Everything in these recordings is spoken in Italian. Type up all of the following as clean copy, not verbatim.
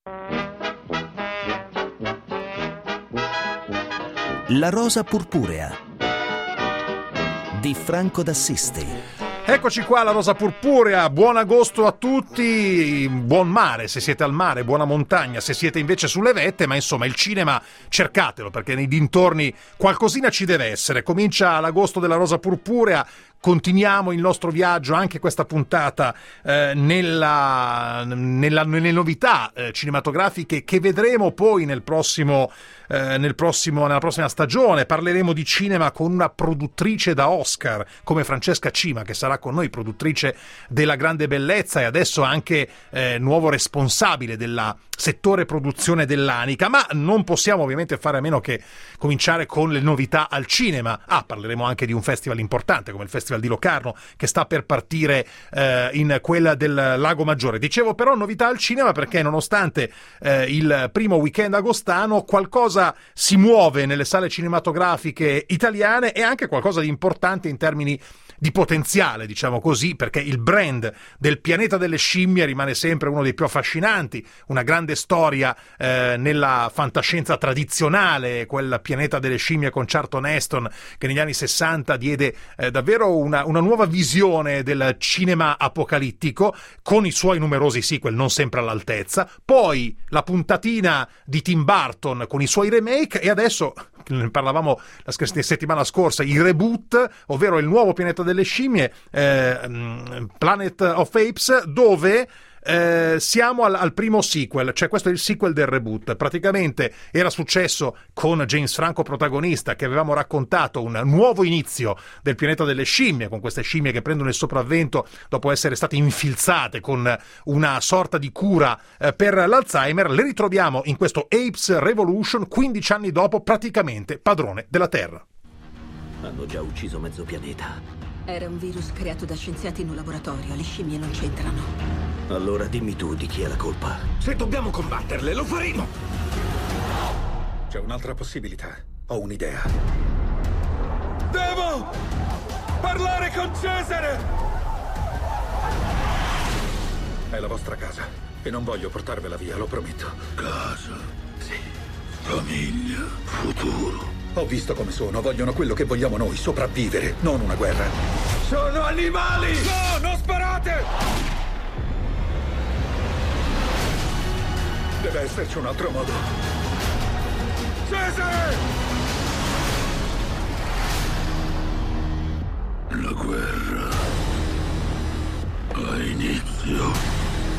La rosa purpurea di Franco d'Assisi. Eccoci qua, la rosa purpurea, buon agosto a tutti, buon mare se siete al mare, buona montagna se siete invece sulle vette, ma insomma il cinema cercatelo perché nei dintorni qualcosina ci deve essere. Comincia l'agosto della rosa purpurea, continuiamo il nostro viaggio anche questa puntata nelle novità cinematografiche che vedremo poi nella prossima stagione. Parleremo di cinema con una produttrice da Oscar come Francesca Cima, che sarà con noi, produttrice della Grande Bellezza e adesso anche nuovo responsabile della settore produzione dell'Anica, ma non possiamo ovviamente fare a meno che cominciare con le novità al cinema. Parleremo anche di un festival importante come il Festival di Locarno che sta per partire in quella del Lago Maggiore. Dicevo però novità al cinema perché nonostante il primo weekend agostano qualcosa si muove nelle sale cinematografiche italiane e anche qualcosa di importante in termini di potenziale, diciamo così, perché il brand del Pianeta delle Scimmie rimane sempre uno dei più affascinanti, una grande storia nella fantascienza tradizionale, quel Pianeta delle Scimmie con Charlton Heston che negli anni 60 diede davvero una nuova visione del cinema apocalittico con i suoi numerosi sequel non sempre all'altezza, poi la puntatina di Tim Burton con i suoi remake e adesso ne parlavamo la settimana scorsa, i reboot, ovvero il nuovo Pianeta delle Scimmie, Planet of Apes, dove siamo al primo sequel, cioè questo è il sequel del reboot. Praticamente era successo con James Franco protagonista, che avevamo raccontato un nuovo inizio del Pianeta delle Scimmie, con queste scimmie che prendono il sopravvento dopo essere state infilzate con una sorta di cura per l'Alzheimer. Le ritroviamo in questo Apes Revolution 15 anni dopo, praticamente padrone della Terra. Hanno già ucciso mezzo pianeta. Era un virus creato da scienziati in un laboratorio, le scimmie non c'entrano. Allora dimmi tu di chi è la colpa. Se dobbiamo combatterle, lo faremo! C'è un'altra possibilità. Ho un'idea. Devo parlare con Cesare! È la vostra casa e non voglio portarvela via, lo prometto. Casa. Sì. Famiglia. Futuro. Ho visto come sono, vogliono quello che vogliamo noi, sopravvivere, non una guerra. Sono animali! No, non sparate! Deve esserci un altro modo. Cesare! La guerra ha inizio.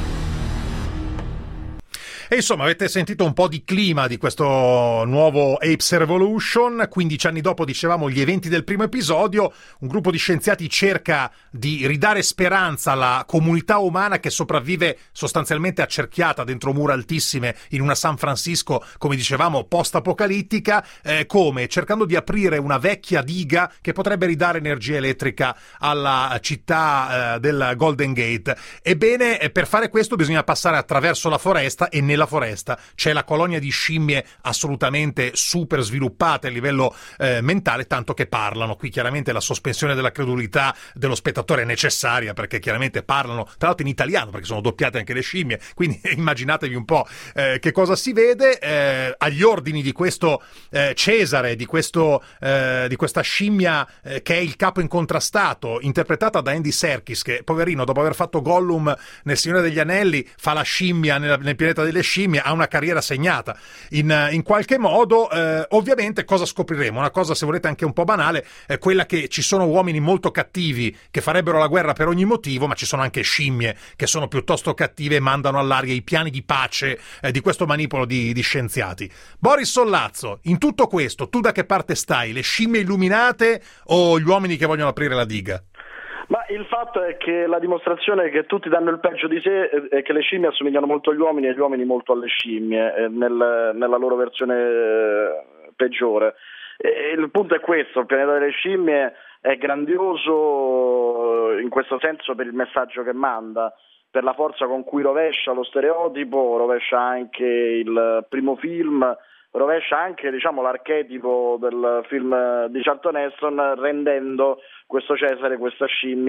E insomma avete sentito un po' di clima di questo nuovo Apes Revolution. 15 anni dopo, dicevamo, gli eventi del primo episodio, un gruppo di scienziati cerca di ridare speranza alla comunità umana che sopravvive sostanzialmente accerchiata dentro mura altissime in una San Francisco, come dicevamo, post-apocalittica, come? Cercando di aprire una vecchia diga che potrebbe ridare energia elettrica alla città del Golden Gate. Ebbene, per fare questo bisogna passare attraverso la foresta e nella foresta c'è la colonia di scimmie assolutamente super sviluppate a livello mentale, tanto che parlano. Qui chiaramente la sospensione della credulità dello spettatore è necessaria, perché chiaramente parlano, tra l'altro in italiano, perché sono doppiate anche le scimmie, quindi immaginatevi un po' che cosa si vede agli ordini di questo Cesare, di questa scimmia che è il capo incontrastato, interpretata da Andy Serkis, che poverino dopo aver fatto Gollum nel Signore degli Anelli fa la scimmia nel Pianeta delle Scimmie, ha una carriera segnata in qualche modo. Ovviamente cosa scopriremo? Una cosa, se volete, anche un po' banale, è quella che ci sono uomini molto cattivi che farebbero la guerra per ogni motivo, ma ci sono anche scimmie che sono piuttosto cattive e mandano all'aria i piani di pace di questo manipolo di scienziati. Boris Sollazzo, in tutto questo tu da che parte stai? Le scimmie illuminate o gli uomini che vogliono aprire la diga? Ma il fatto è che la dimostrazione è che tutti danno il peggio di sé è che le scimmie assomigliano molto agli uomini e gli uomini molto alle scimmie nella loro versione peggiore. E il punto è questo: il Pianeta delle Scimmie è grandioso in questo senso per il messaggio che manda, per la forza con cui rovescia lo stereotipo, rovescia anche il primo film, rovescia anche, diciamo, l'archetipo del film di Charlton Heston, rendendo questo Cesare, questa scimmia,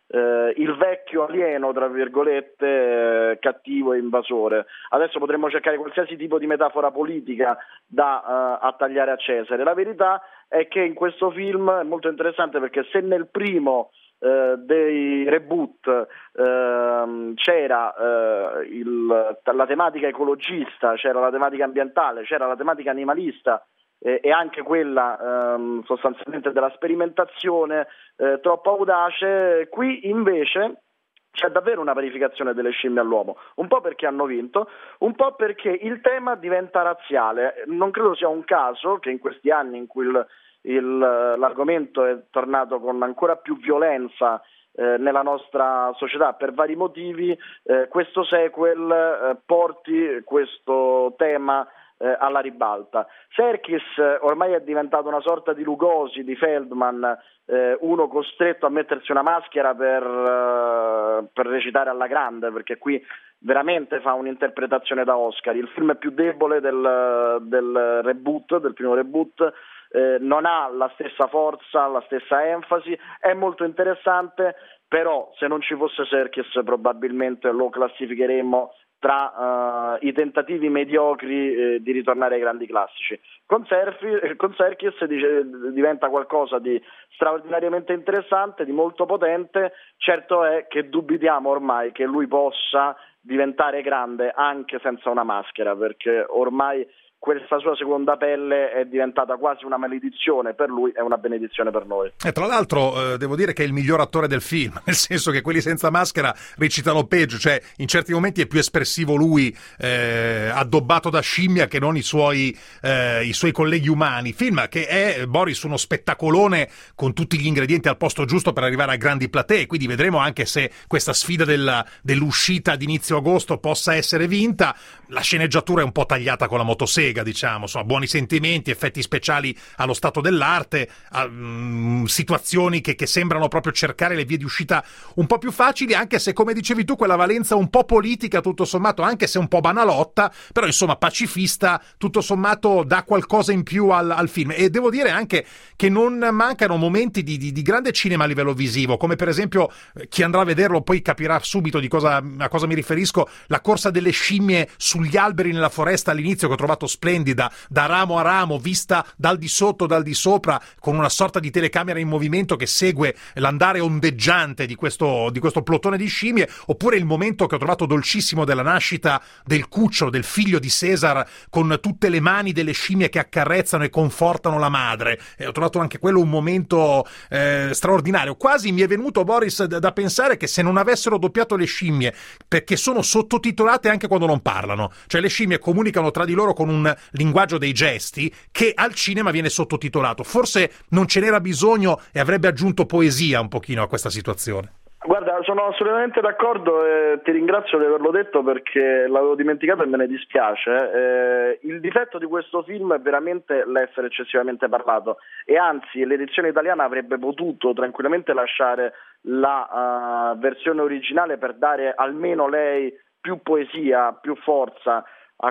il vecchio alieno, tra virgolette, cattivo e invasore. Adesso potremmo cercare qualsiasi tipo di metafora politica da attagliare a Cesare. La verità è che in questo film è molto interessante, perché se nel primo dei reboot c'era la tematica ecologista, c'era la tematica ambientale, c'era la tematica animalista, e anche quella sostanzialmente della sperimentazione troppo audace, qui invece c'è davvero una parificazione delle scimmie all'uomo, un po' perché hanno vinto, un po' perché il tema diventa razziale. Non credo sia un caso che in questi anni in cui l'argomento è tornato con ancora più violenza nella nostra società per vari motivi, questo sequel porti questo tema alla ribalta. Serkis ormai è diventato una sorta di Lugosi, di Feldman, uno costretto a mettersi una maschera per recitare alla grande, perché qui veramente fa un'interpretazione da Oscar. Il film è più debole del reboot, del primo reboot, non ha la stessa forza, la stessa enfasi, è molto interessante, però se non ci fosse Serkis probabilmente lo classificheremmo tra i tentativi mediocri di ritornare ai grandi classici. Con Serkis diventa qualcosa di straordinariamente interessante, di molto potente. Certo è che dubitiamo ormai che lui possa diventare grande anche senza una maschera, perché ormai questa sua seconda pelle è diventata quasi una maledizione per lui e una benedizione per noi. E tra l'altro devo dire che è il miglior attore del film, nel senso che quelli senza maschera recitano peggio, cioè in certi momenti è più espressivo lui addobbato da scimmia che non i suoi colleghi umani. Film che è, Boris, uno spettacolone con tutti gli ingredienti al posto giusto per arrivare a grandi platee, quindi vedremo anche se questa sfida dell'uscita di inizio agosto possa essere vinta. La sceneggiatura è un po' tagliata con la motosega, diciamo, so, buoni sentimenti, effetti speciali allo stato dell'arte, situazioni che sembrano proprio cercare le vie di uscita un po' più facili, anche se, come dicevi tu, quella valenza un po' politica, tutto sommato, anche se un po' banalotta, però insomma pacifista, tutto sommato dà qualcosa in più al film. E devo dire anche che non mancano momenti di grande cinema a livello visivo, come per esempio, chi andrà a vederlo poi capirà subito a cosa mi riferisco, la corsa delle scimmie sugli alberi nella foresta all'inizio, che ho trovato splendida, da ramo a ramo, vista dal di sotto, dal di sopra, con una sorta di telecamera in movimento che segue l'andare ondeggiante di questo plotone di scimmie. Oppure il momento che ho trovato dolcissimo della nascita del cucciolo, del figlio di César, con tutte le mani delle scimmie che accarezzano e confortano la madre. Ho trovato anche quello un momento straordinario. Quasi mi è venuto, Boris, da pensare che se non avessero doppiato le scimmie, perché sono sottotitolate anche quando non parlano, cioè le scimmie comunicano tra di loro con un linguaggio dei gesti che al cinema viene sottotitolato, forse non ce n'era bisogno e avrebbe aggiunto poesia un pochino a questa situazione. Guarda, sono assolutamente d'accordo e ti ringrazio di averlo detto, perché l'avevo dimenticato e me ne dispiace. Il difetto di questo film è veramente l'essere eccessivamente parlato, e anzi l'edizione italiana avrebbe potuto tranquillamente lasciare la versione originale per dare almeno lei più poesia, più forza a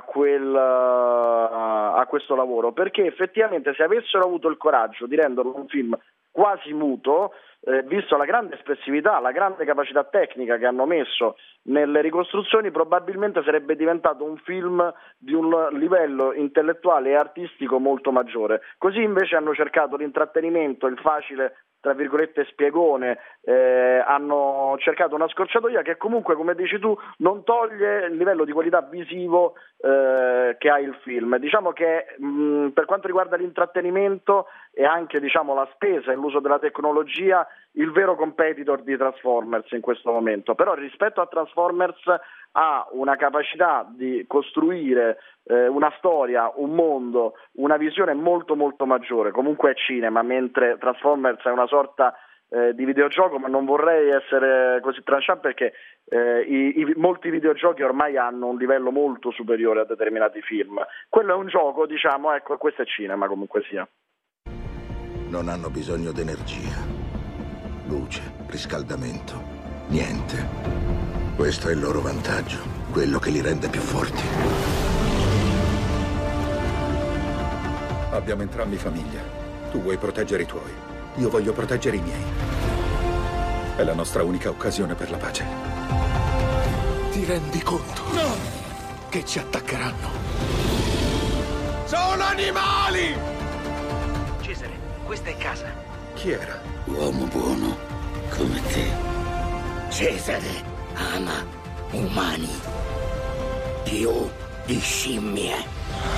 questo lavoro, perché effettivamente se avessero avuto il coraggio di renderlo un film quasi muto, visto la grande espressività, la grande capacità tecnica che hanno messo nelle ricostruzioni, probabilmente sarebbe diventato un film di un livello intellettuale e artistico molto maggiore. Così invece hanno cercato l'intrattenimento, il facile, tra virgolette, spiegone, hanno cercato una scorciatoia che comunque, come dici tu, non toglie il livello di qualità visivo che ha il film. Diciamo che per quanto riguarda l'intrattenimento e anche, diciamo, la spesa e l'uso della tecnologia, il vero competitor di Transformers in questo momento. Però rispetto a Transformers ha una capacità di costruire una storia, un mondo, una visione molto molto maggiore. Comunque è cinema, mentre Transformers è una sorta di videogioco, ma non vorrei essere così tranchant, perché molti videogiochi ormai hanno un livello molto superiore a determinati film. Quello è un gioco, diciamo, ecco, questo è cinema comunque sia. Non hanno bisogno d'energia, luce, riscaldamento, niente. Questo è il loro vantaggio, quello che li rende più forti. Abbiamo entrambi famiglia. Tu vuoi proteggere i tuoi, io voglio proteggere i miei. È la nostra unica occasione per la pace. Ti rendi conto? No! Che ci attaccheranno? Sono animali! Cesare, questa è casa. Chi era? Uomo buono come te. Cesare ama umani più di scimmie.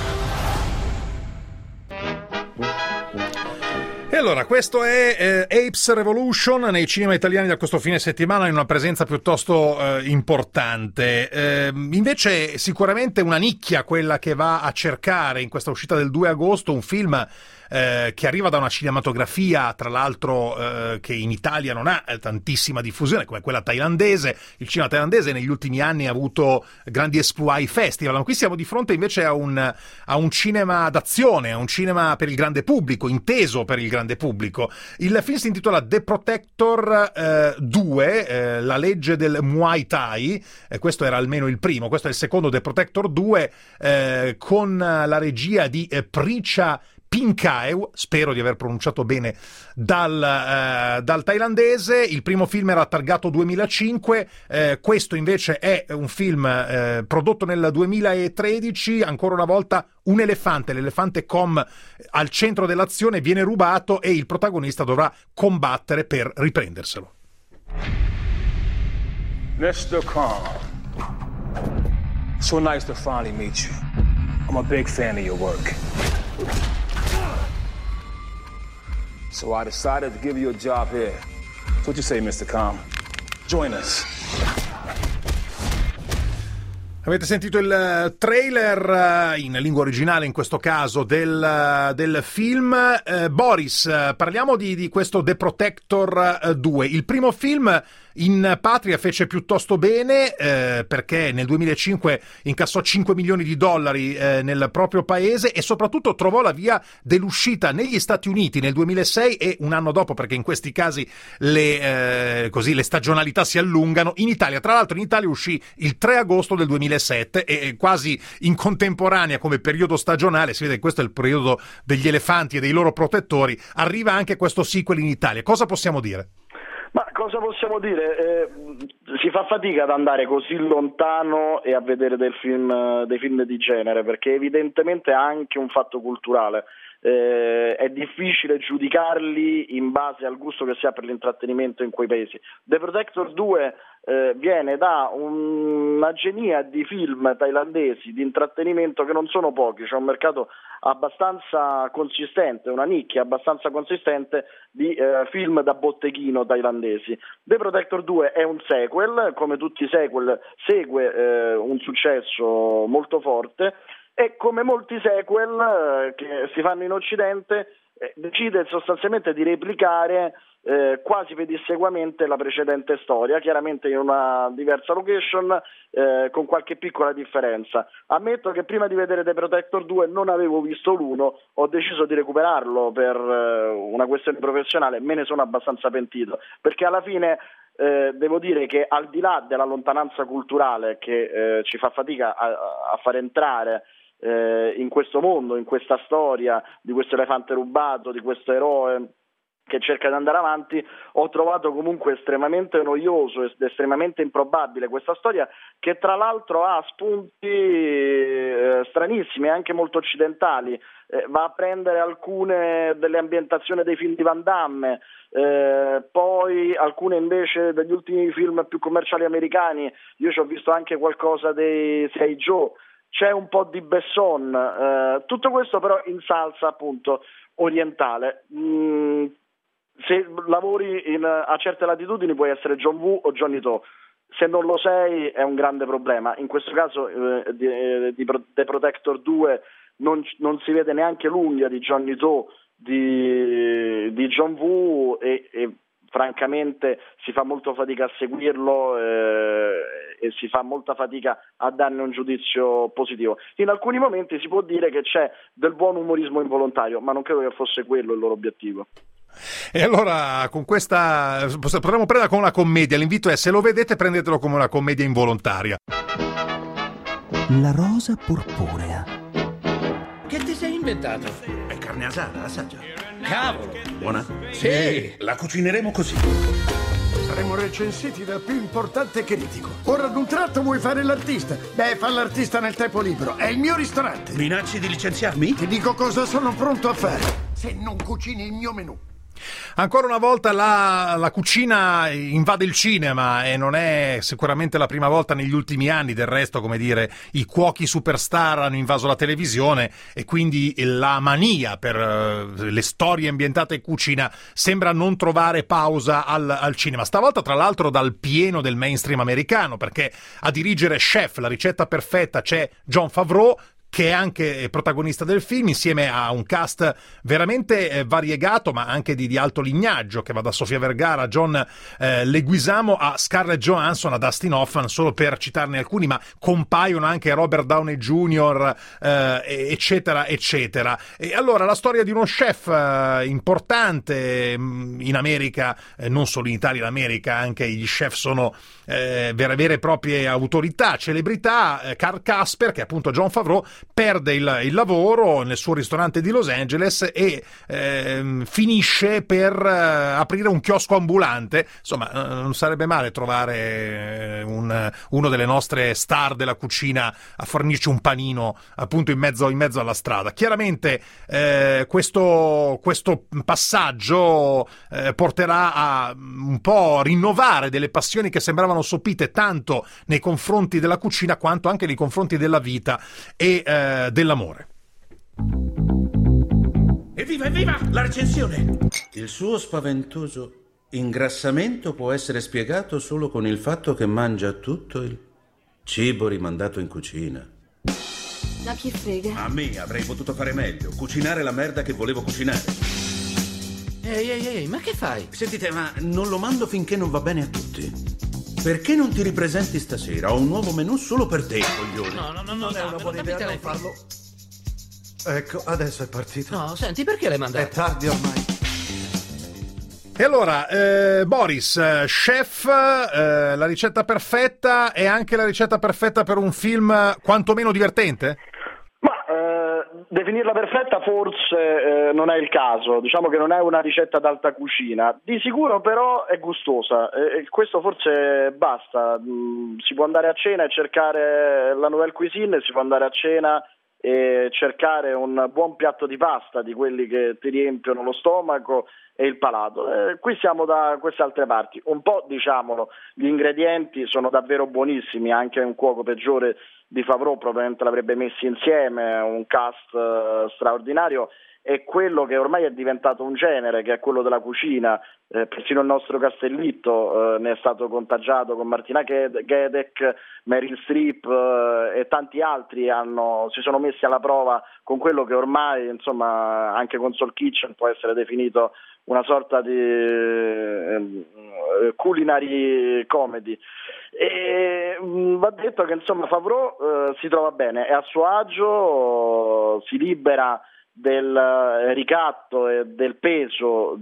E allora, questo è Apes Revolution nei cinema italiani da questo fine settimana, in una presenza piuttosto importante. Invece sicuramente una nicchia quella che va a cercare in questa uscita del 2 agosto un film che arriva da una cinematografia, tra l'altro, che in Italia non ha tantissima diffusione, come quella thailandese. Il cinema thailandese negli ultimi anni ha avuto grandi exploit ai festival, ma qui siamo di fronte invece a un cinema d'azione, a un cinema per il grande pubblico, inteso per il grande pubblico. Il film si intitola The Protector 2, la legge del Muay Thai. Questo era almeno il primo, questo è il secondo, The Protector 2, con la regia di Pricha Pinkaew, spero di aver pronunciato bene, dal thailandese. Il primo film era targato 2005, questo invece è un film prodotto nel 2013. Ancora una volta un elefante, l'elefante Com, al centro dell'azione, viene rubato e il protagonista dovrà combattere per riprenderselo. Mr. Com, so nice to finally meet you. I'm a big fan of your work. So I decided to give you a job here. So what you say, Mr. Com? Join us. Avete sentito il trailer in lingua originale, in questo caso, del film. Boris, parliamo di questo The Protector 2. Il primo film in patria fece piuttosto bene, perché nel 2005 incassò $5 milioni nel proprio paese e soprattutto trovò la via dell'uscita negli Stati Uniti nel 2006 e un anno dopo, perché in questi casi le stagionalità si allungano, in Italia. Tra l'altro in Italia uscì il 3 agosto del 2007 e quasi in contemporanea come periodo stagionale, si vede che questo è il periodo degli elefanti e dei loro protettori, arriva anche questo sequel in Italia. Cosa possiamo dire? Ma cosa possiamo dire? Si fa fatica ad andare così lontano e a vedere dei film di genere, perché evidentemente ha anche un fatto culturale. È difficile giudicarli in base al gusto che si ha per l'intrattenimento in quei paesi. The Protector 2 viene da una genia di film thailandesi di intrattenimento che non sono pochi, c'è un mercato abbastanza consistente, una nicchia abbastanza consistente di film da botteghino thailandesi. The Protector 2 è un sequel, come tutti i sequel segue un successo molto forte e come molti sequel che si fanno in Occidente decide sostanzialmente di replicare quasi pedissequamente la precedente storia, chiaramente in una diversa location, con qualche piccola differenza. Ammetto che prima di vedere The Protector 2 non avevo visto l'1, ho deciso di recuperarlo per una questione professionale, me ne sono abbastanza pentito, perché alla fine devo dire che al di là della lontananza culturale che ci fa fatica a far entrare in questo mondo, in questa storia di questo elefante rubato, di questo eroe che cerca di andare avanti, ho trovato comunque estremamente noioso ed estremamente improbabile questa storia, che tra l'altro ha spunti stranissimi, anche molto occidentali. Va a prendere alcune delle ambientazioni dei film di Van Damme, poi alcune invece degli ultimi film più commerciali americani. Io ci ho visto anche qualcosa dei G.I. Joe, c'è un po' di Besson, tutto questo però in salsa appunto orientale. Se lavori a certe latitudini puoi essere John Woo o Johnny To, se non lo sei è un grande problema. In questo caso di The Protector 2 non si vede neanche l'unghia di Johnny To di John Woo e francamente si fa molto fatica a seguirlo e si fa molta fatica a darne un giudizio positivo. In alcuni momenti si può dire che c'è del buon umorismo involontario, ma non credo che fosse quello il loro obiettivo. E allora con questa potremmo prendere con una commedia. L'invito è: se lo vedete prendetelo come una commedia involontaria. La rosa purpurea. Che ti sei inventato? È carne asada, assaggia. Cavolo! Buona? Sì! La cucineremo così. Saremo recensiti dal più importante critico. Ora ad un tratto vuoi fare l'artista? Beh, fa l'artista nel tempo libero. È il mio ristorante. Minacci di licenziarmi? Ti dico cosa sono pronto a fare se non cucini il mio menù. Ancora una volta la cucina invade il cinema e non è sicuramente la prima volta negli ultimi anni. Del resto, come dire, i cuochi superstar hanno invaso la televisione e quindi la mania per le storie ambientate in cucina sembra non trovare pausa al cinema. Stavolta, tra l'altro, dal pieno del mainstream americano, perché a dirigere Chef, la ricetta perfetta, c'è Jon Favreau, che è anche protagonista del film, insieme a un cast veramente variegato, ma anche di alto lignaggio, che va da Sofia Vergara a John Leguizamo a Scarlett Johansson, a Dustin Hoffman, solo per citarne alcuni, ma compaiono anche Robert Downey Jr., eccetera, eccetera. E allora, la storia di uno chef importante in America, non solo in Italia, in America anche gli chef sono vere e proprie autorità, celebrità. Carl Casper, che è appunto Jon Favreau, perde il lavoro nel suo ristorante di Los Angeles e finisce per aprire un chiosco ambulante. Insomma, non sarebbe male trovare uno delle nostre star della cucina a fornirci un panino appunto in mezzo alla strada. Chiaramente questo passaggio porterà a un po' rinnovare delle passioni che sembravano sopite tanto nei confronti della cucina quanto anche nei confronti della vita e dell'amore. Evviva, evviva! La recensione! Il suo spaventoso ingrassamento può essere spiegato solo con il fatto che mangia tutto il cibo rimandato in cucina. Ma chi frega? A me avrei potuto fare meglio, cucinare la merda che volevo cucinare. Ehi, ma che fai? Sentite, ma non lo mando finché non va bene a tutti. Perché non ti ripresenti stasera? Ho un nuovo menù solo per te, coglione. No, non è una buona idea non farlo. Ecco, adesso è partito. No, senti, perché l'hai mandato? È tardi ormai. E allora, Boris, Chef, la ricetta perfetta è anche la ricetta perfetta per un film quantomeno divertente? Definirla perfetta forse non è il caso, diciamo che non è una ricetta d'alta cucina, di sicuro però è gustosa e questo forse basta. Si può andare a cena e cercare la nouvelle cuisine, si può andare a cena e cercare un buon piatto di pasta, di quelli che ti riempiono lo stomaco e il palato. Qui siamo da queste altre parti, un po', diciamolo, gli ingredienti sono davvero buonissimi, anche un cuoco peggiore di Favreau probabilmente l'avrebbe messi insieme, un cast straordinario, e quello che ormai è diventato un genere, che è quello della cucina. Persino il nostro Castellitto ne è stato contagiato con Martina Gedeck, Meryl Streep e tanti altri si sono messi alla prova con quello che ormai, insomma, anche con Soul Kitchen può essere definito una sorta di culinary comedy. E va detto che, insomma, Favreau si trova bene, è a suo agio, si libera del ricatto e del peso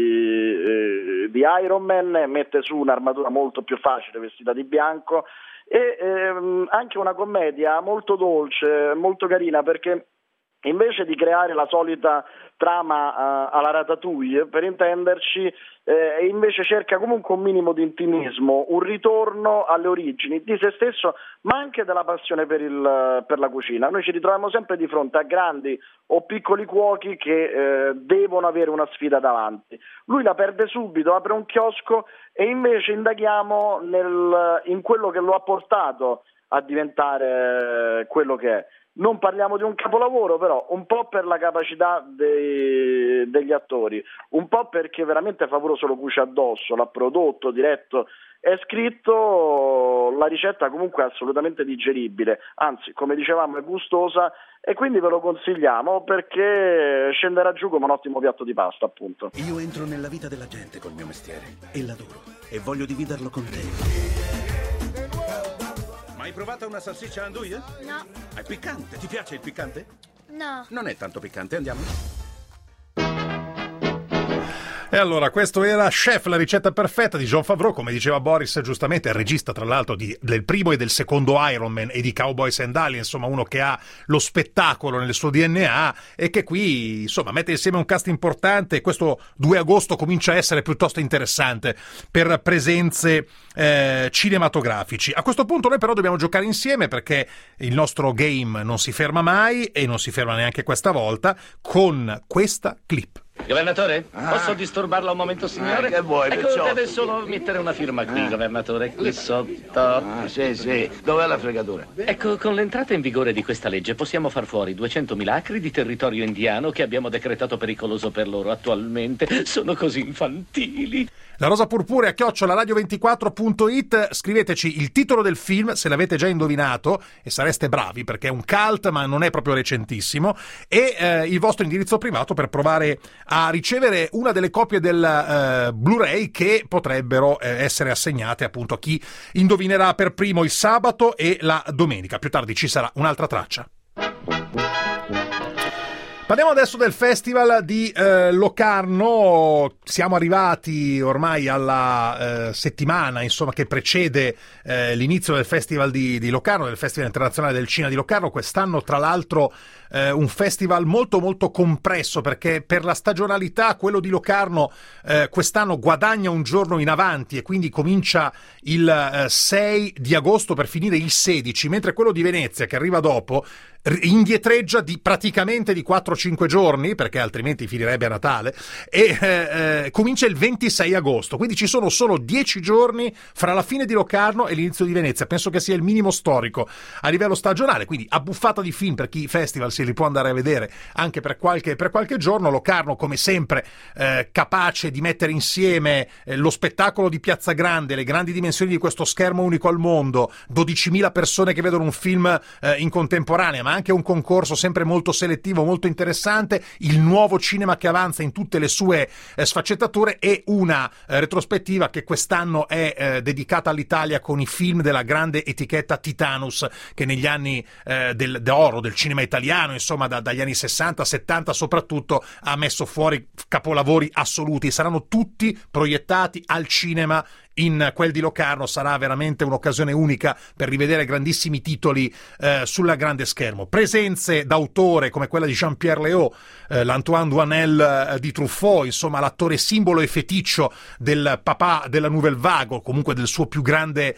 di Iron Man, mette su un'armatura molto più facile vestita di bianco e anche una commedia molto dolce, molto carina, perché invece di creare la solita trama alla Ratatouille, per intenderci, invece cerca comunque un minimo di intimismo, un ritorno alle origini di se stesso, ma anche della passione per la cucina. Noi ci ritroviamo sempre di fronte a grandi o piccoli cuochi che devono avere una sfida davanti. Lui la perde subito, apre un chiosco e invece indaghiamo in quello che lo ha portato a diventare quello che è. Non parliamo di un capolavoro, però un po' per la capacità degli attori, un po' perché veramente Favreau se lo cuce addosso, l'ha prodotto, diretto, è scritto. La ricetta comunque è assolutamente digeribile, anzi, come dicevamo, è gustosa, e quindi ve lo consigliamo perché scenderà giù come un ottimo piatto di pasta, appunto. Io entro nella vita della gente col mio mestiere e l'adoro e voglio dividerlo con te. Hai provato una salsiccia andouille? No. È piccante. Ti piace il piccante? No. Non è tanto piccante, andiamo. E allora, questo era Chef, la ricetta perfetta di Jon Favreau, come diceva Boris giustamente, è il regista tra l'altro del primo e del secondo Iron Man e di Cowboys and Aliens, insomma uno che ha lo spettacolo nel suo DNA e che qui insomma mette insieme un cast importante. Questo 2 agosto comincia a essere piuttosto interessante per presenze cinematografici. A questo punto noi però dobbiamo giocare insieme, perché il nostro game non si ferma mai e non si ferma neanche questa volta con questa clip. Governatore, posso disturbarla un momento, signore? Che vuoi, Ecco, Pizzotto? deve solo mettere una firma qui, governatore, qui sotto. Sì. Dov'è la fregatura? Ecco, con l'entrata in vigore di questa legge possiamo far fuori 200.000 acri di territorio indiano che abbiamo decretato pericoloso per loro attualmente. Sono così infantili. La rosa purpurea @radio24.it, scriveteci il titolo del film se l'avete già indovinato e sareste bravi perché è un cult ma non è proprio recentissimo, e il vostro indirizzo privato per provare a ricevere una delle copie del Blu-ray che potrebbero essere assegnate appunto a chi indovinerà per primo il sabato e la domenica. Più tardi ci sarà un'altra traccia. Parliamo adesso del Festival di Locarno. Siamo arrivati ormai alla settimana insomma che precede l'inizio del Festival di Locarno, del Festival Internazionale del Cinema di Locarno. Quest'anno tra l'altro un festival molto molto compresso, perché per la stagionalità quello di Locarno quest'anno guadagna un giorno in avanti e quindi comincia il 6 di agosto per finire il 16, mentre quello di Venezia, che arriva dopo, indietreggia praticamente di 4-5 giorni, perché altrimenti finirebbe a Natale, e comincia il 26 agosto, quindi ci sono solo 10 giorni fra la fine di Locarno e l'inizio di Venezia. Penso che sia il minimo storico a livello stagionale, quindi a buffata di film per chi i festival si li può andare a vedere anche per qualche giorno. Locarno come sempre capace di mettere insieme lo spettacolo di Piazza Grande, le grandi dimensioni di questo schermo unico al mondo, 12.000 persone che vedono un film in contemporanea, ma anche un concorso sempre molto selettivo, molto interessante, il nuovo cinema che avanza in tutte le sue sfaccettature, e una retrospettiva che quest'anno è dedicata all'Italia con i film della grande etichetta Titanus, che negli anni d'oro del cinema italiano, insomma dagli anni 60-70 soprattutto, ha messo fuori capolavori assoluti. Saranno tutti proiettati al cinema in quel di Locarno. Sarà veramente un'occasione unica per rivedere grandissimi titoli sulla grande schermo. Presenze d'autore come quella di Jean-Pierre Léaud, l'Antoine Doinel di Truffaut, insomma l'attore simbolo e feticcio del papà della Nouvelle Vague, o comunque del suo più grande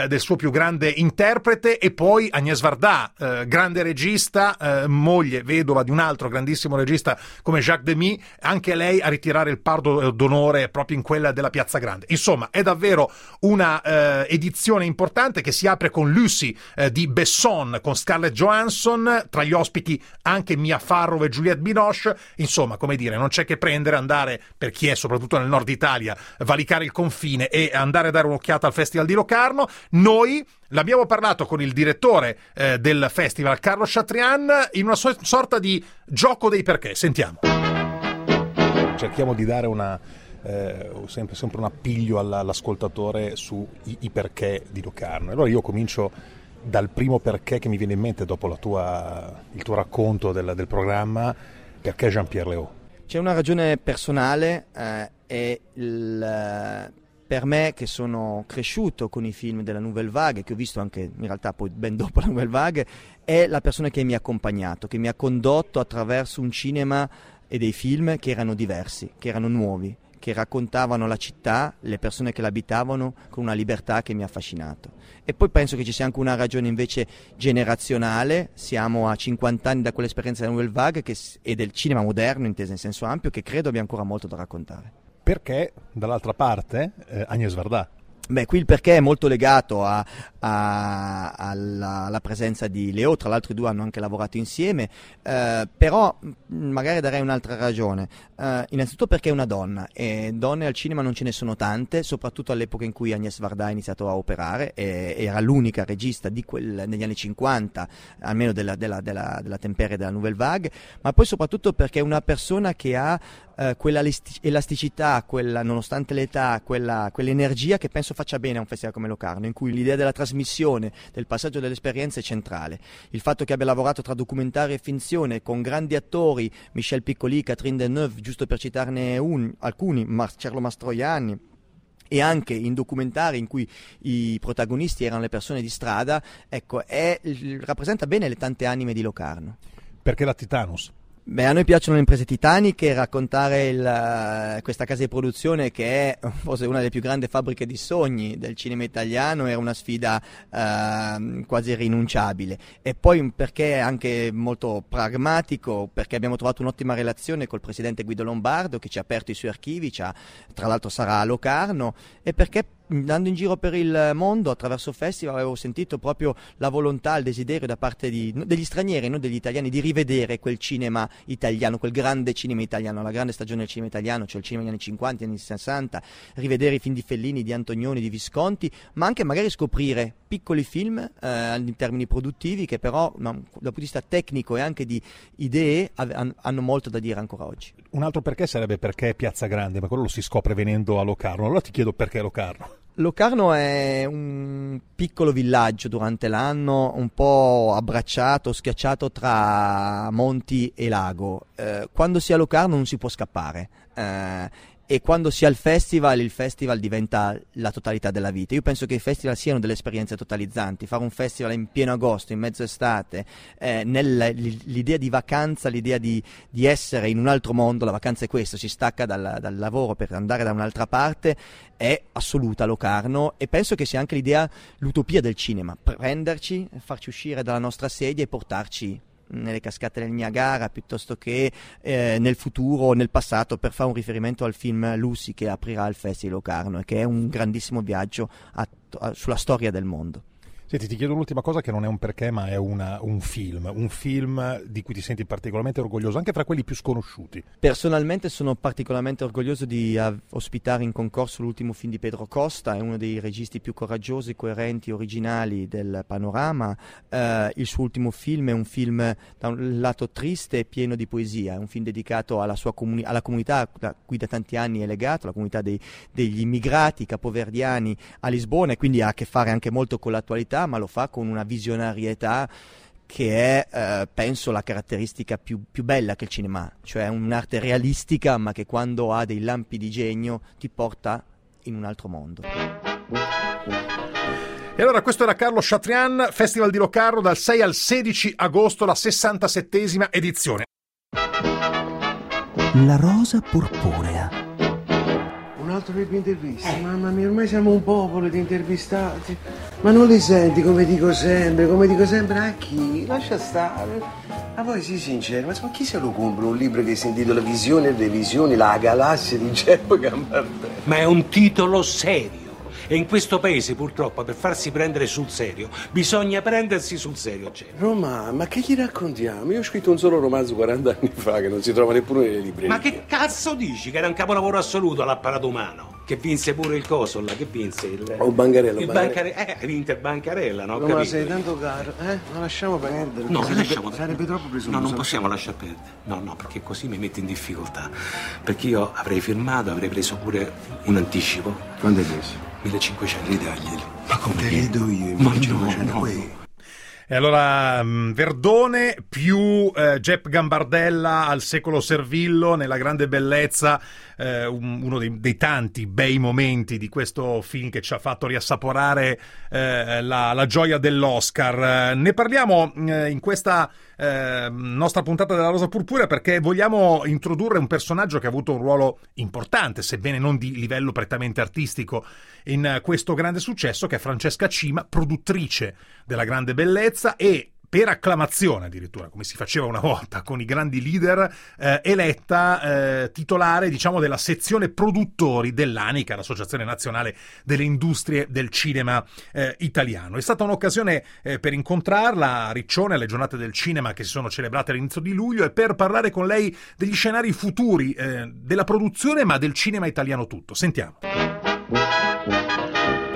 interprete, e poi Agnès Varda, grande regista, moglie vedova di un altro grandissimo regista come Jacques Demy, anche lei a ritirare il pardo d'onore proprio in quella della Piazza Grande. Insomma, è davvero una edizione importante che si apre con Lucy di Besson, con Scarlett Johansson, tra gli ospiti anche Mia Farrow e Juliette Binoche. Insomma, come dire, non c'è che prendere, andare, per chi è soprattutto nel nord Italia, valicare il confine e andare a dare un'occhiata al Festival di Locarno. Noi l'abbiamo parlato con il direttore del festival, Carlo Chatrian, in una sorta di gioco dei perché. Sentiamo. Cerchiamo di dare sempre un appiglio all'ascoltatore su i perché di Locarno. Allora io comincio dal primo perché che mi viene in mente dopo il tuo racconto del programma. Perché Jean-Pierre Léaud? C'è una ragione personale, per me, che sono cresciuto con i film della Nouvelle Vague, che ho visto anche in realtà poi ben dopo la Nouvelle Vague, è la persona che mi ha accompagnato, che mi ha condotto attraverso un cinema e dei film che erano diversi, che erano nuovi, che raccontavano la città, le persone che l'abitavano con una libertà che mi ha affascinato. E poi penso che ci sia anche una ragione invece generazionale. Siamo a 50 anni da quell'esperienza della Nouvelle Vague e del cinema moderno, inteso in senso ampio, che credo abbia ancora molto da raccontare. Perché dall'altra parte Agnès Varda? Beh, qui il perché è molto legato alla presenza di Léaud. Tra l'altro i due hanno anche lavorato insieme, però magari darei un'altra ragione. Innanzitutto perché è una donna, e donne al cinema non ce ne sono tante, soprattutto all'epoca in cui Agnès Varda ha iniziato a operare, era l'unica regista negli anni 50, almeno della temperie della Nouvelle Vague, ma poi soprattutto perché è una persona che ha quella elasticità, nonostante l'età, quell'energia che penso faccia bene a un festival come Locarno, in cui l'idea della trasmissione, del passaggio delle esperienze è centrale. Il fatto che abbia lavorato tra documentario e finzione con grandi attori, Michel Piccoli, Catherine Deneuve, giusto per citarne alcuni, Marcello Mastroianni, e anche in documentari in cui i protagonisti erano le persone di strada, ecco, rappresenta bene le tante anime di Locarno. Perché la Titanus? Beh, a noi piacciono le imprese titaniche, raccontare questa casa di produzione che è forse una delle più grandi fabbriche di sogni del cinema italiano era una sfida quasi irrinunciabile, e poi perché è anche molto pragmatico, perché abbiamo trovato un'ottima relazione col presidente Guido Lombardo che ci ha aperto i suoi archivi, tra l'altro sarà a Locarno, e perché andando in giro per il mondo attraverso festival avevo sentito proprio la volontà, il desiderio da parte degli stranieri, non degli italiani, di rivedere quel cinema italiano, quel grande cinema italiano, la grande stagione del cinema italiano, cioè il cinema degli anni 50, anni 60, rivedere i film di Fellini, di Antonioni, di Visconti, ma anche magari scoprire piccoli film in termini produttivi che però dal punto di vista tecnico e anche di idee hanno molto da dire ancora oggi. Un altro perché sarebbe perché Piazza Grande, ma quello lo si scopre venendo a Locarno. Allora ti chiedo perché Locarno. Locarno è un piccolo villaggio durante l'anno, un po' abbracciato, schiacciato tra monti e lago. Quando si è a Locarno non si può scappare. E quando si ha il festival diventa la totalità della vita. Io penso che i festival siano delle esperienze totalizzanti. Fare un festival in pieno agosto, in mezzo estate, l'idea di vacanza, l'idea di essere in un altro mondo, la vacanza è questo, si stacca dal lavoro per andare da un'altra parte, è assoluta a Locarno, e penso che sia anche l'utopia del cinema, prenderci, farci uscire dalla nostra sedia e portarci nelle cascate del Niagara piuttosto che nel futuro o nel passato, per fare un riferimento al film Lucy che aprirà il Festival Locarno e che è un grandissimo viaggio sulla storia del mondo. Senti, ti chiedo l'ultima cosa che non è un perché ma è un film di cui ti senti particolarmente orgoglioso, anche fra quelli più sconosciuti. Personalmente sono particolarmente orgoglioso di ospitare in concorso l'ultimo film di Pedro Costa, è uno dei registi più coraggiosi, coerenti, originali del panorama. Il suo ultimo film è un film da un lato triste e pieno di poesia, è un film dedicato alla comunità a cui da tanti anni è legato, la comunità degli immigrati capoverdiani a Lisbona, e quindi ha a che fare anche molto con l'attualità, ma lo fa con una visionarietà che è, penso, la caratteristica più bella che il cinema ha, cioè un'arte realistica ma che quando ha dei lampi di genio ti porta in un altro mondo. E allora questo era Carlo Chatrian, Festival di Locarno dal 6 al 16 agosto, la 67esima edizione. La rosa purpurea. Un altro per interviste, mamma mia, ormai siamo un popolo di intervistati. Ma non li senti come dico sempre a chi? Lascia stare. Ma poi sii sincero, ma chi se lo compra un libro che si intitola Visioni e Revisioni, la galassia di Geppo Gambardella? Ma è un titolo serio. E in questo paese, purtroppo, per farsi prendere sul serio, bisogna prendersi sul serio, Geppo. Roma, ma che gli raccontiamo? Io ho scritto un solo romanzo 40 anni fa che non si trova neppure nelle librerie. Ma che cazzo dici? Che era un capolavoro assoluto all'apparato umano. Che vinse pure il coso là, che vinse il... O Bancarella. Hai vinto il Bancarella, no? Ma sei tanto caro, Non lasciamo perdere. No, lasciamo sarebbe troppo presunto. No, non possiamo lasciar perdere. No, perché così mi metti in difficoltà. Perché io avrei firmato, avrei preso pure un anticipo. Quanto hai preso? 1500. Ridaglieli. Ma come te li do io? 1500 no. E allora Verdone più Gep Gambardella al secolo Servillo nella grande bellezza, uno dei tanti bei momenti di questo film che ci ha fatto riassaporare la gioia dell'Oscar. Ne parliamo in questa nostra puntata della Rosa Purpurea perché vogliamo introdurre un personaggio che ha avuto un ruolo importante, sebbene non di livello prettamente artistico, in questo grande successo, che è Francesca Cima, produttrice della grande bellezza e per acclamazione addirittura, come si faceva una volta con i grandi leader, eletta titolare, diciamo, della sezione produttori dell'ANICA, l'Associazione Nazionale delle Industrie del Cinema Italiano. È stata un'occasione per incontrarla a Riccione alle giornate del cinema che si sono celebrate all'inizio di luglio e per parlare con lei degli scenari futuri della produzione ma del cinema italiano tutto. Sentiamo.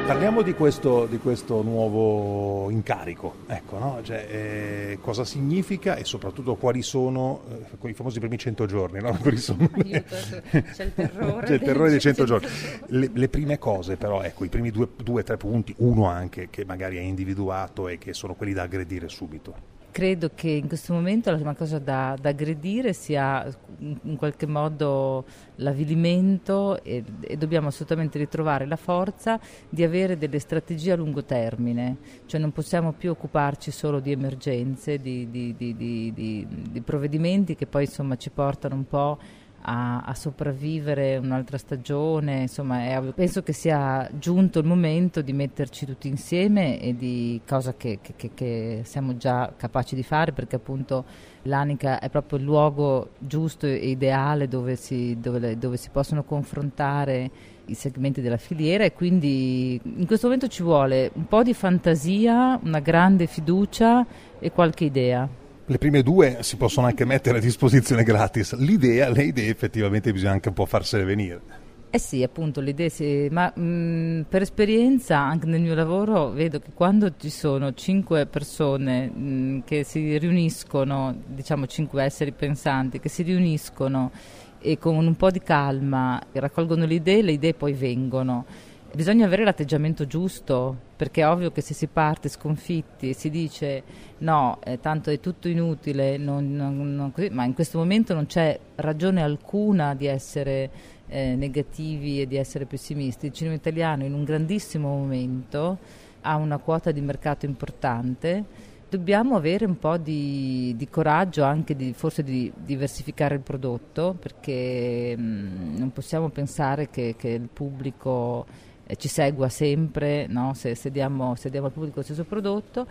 Parliamo di questo nuovo incarico, ecco, no? Cioè, cosa significa e soprattutto quali sono i famosi primi 100 giorni, no? C'è il terrore. C'è il terrore dei 100 giorni. Le prime cose però, ecco, i primi due o tre punti, uno anche che magari hai individuato e che sono quelli da aggredire subito. Credo che in questo momento la prima cosa da aggredire sia in qualche modo l'avvilimento e dobbiamo assolutamente ritrovare la forza di avere delle strategie a lungo termine, cioè non possiamo più occuparci solo di emergenze, di provvedimenti che poi insomma ci portano un po' a sopravvivere un'altra stagione, insomma penso che sia giunto il momento di metterci tutti insieme e di cosa che siamo già capaci di fare, perché appunto l'Anica è proprio il luogo giusto e ideale dove si possono confrontare i segmenti della filiera, e quindi in questo momento ci vuole un po' di fantasia, una grande fiducia e qualche idea. Le prime due si possono anche mettere a disposizione gratis, le idee effettivamente bisogna anche un po' farsele venire. Eh sì, appunto, le idee sì, ma per esperienza anche nel mio lavoro vedo che quando ci sono 5 persone che si riuniscono, diciamo 5 esseri pensanti che si riuniscono e con un po' di calma raccolgono le idee poi vengono. Bisogna avere l'atteggiamento giusto, perché è ovvio che se si parte sconfitti e si dice no, tanto è tutto inutile, non così, ma in questo momento non c'è ragione alcuna di essere negativi e di essere pessimisti. Il cinema italiano in un grandissimo momento ha una quota di mercato importante. Dobbiamo avere un po' di coraggio anche forse di diversificare il prodotto, perché non possiamo pensare che il pubblico ci segua sempre, no? Se diamo al pubblico lo stesso prodotto,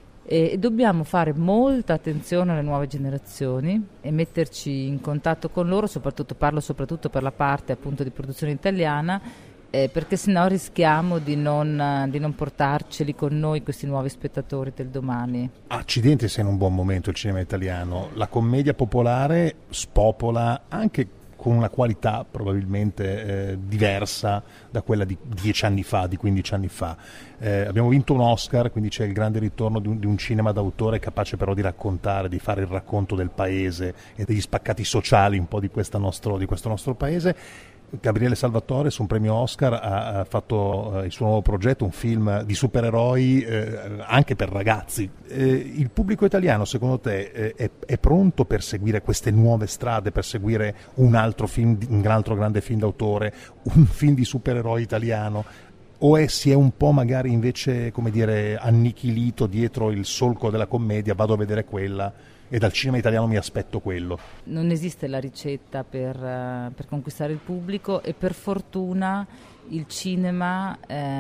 e dobbiamo fare molta attenzione alle nuove generazioni e metterci in contatto con loro, parlo soprattutto per la parte appunto di produzione italiana, perché sennò rischiamo di non portarceli con noi questi nuovi spettatori del domani. Accidenti se in un buon momento il cinema italiano, la commedia popolare spopola anche con una qualità probabilmente diversa da quella di 10 anni fa, di 15 anni fa. Abbiamo vinto un Oscar, quindi c'è il grande ritorno di un cinema d'autore capace però di raccontare, di fare il racconto del paese e degli spaccati sociali un po' di questo nostro paese. Gabriele Salvatore su un premio Oscar ha fatto il suo nuovo progetto, un film di supereroi anche per ragazzi. Il pubblico italiano secondo te è pronto per seguire queste nuove strade, per seguire un altro grande film d'autore, un film di supereroi italiano? O si è un po' magari invece, come dire, annichilito dietro il solco della commedia, vado a vedere quella e dal cinema italiano mi aspetto quello? Non esiste la ricetta per conquistare il pubblico, e per fortuna il cinema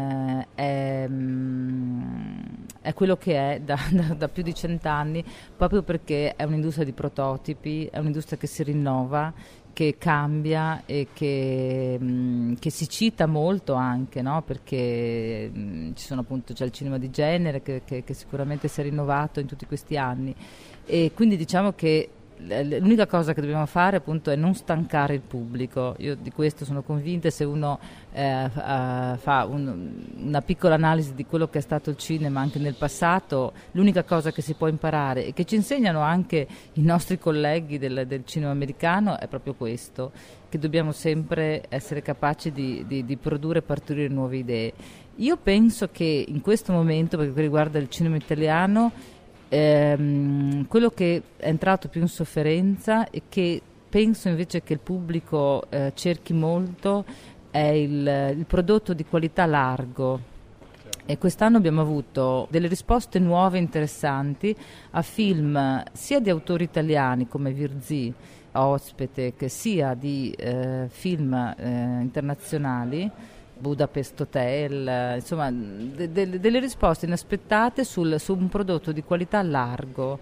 è quello che è da più di 100 anni, proprio perché è un'industria di prototipi, è un'industria che si rinnova, che cambia e che si cita molto anche, no? Perché ci sono appunto, c'è il cinema di genere che sicuramente si è rinnovato in tutti questi anni, e quindi diciamo che l'unica cosa che dobbiamo fare appunto è non stancare il pubblico. Io di questo sono convinta, e se uno fa una piccola analisi di quello che è stato il cinema anche nel passato, l'unica cosa che si può imparare e che ci insegnano anche i nostri colleghi del cinema americano è proprio questo, che dobbiamo sempre essere capaci di produrre e partorire nuove idee. Io penso che in questo momento, per quanto riguarda il cinema italiano, quello che è entrato più in sofferenza e che penso invece che il pubblico cerchi molto è il prodotto di qualità largo, e quest'anno abbiamo avuto delle risposte nuove interessanti a film sia di autori italiani come Virzì, Ospite, che sia di film internazionali, Budapest Hotel, insomma delle risposte inaspettate su un prodotto di qualità largo,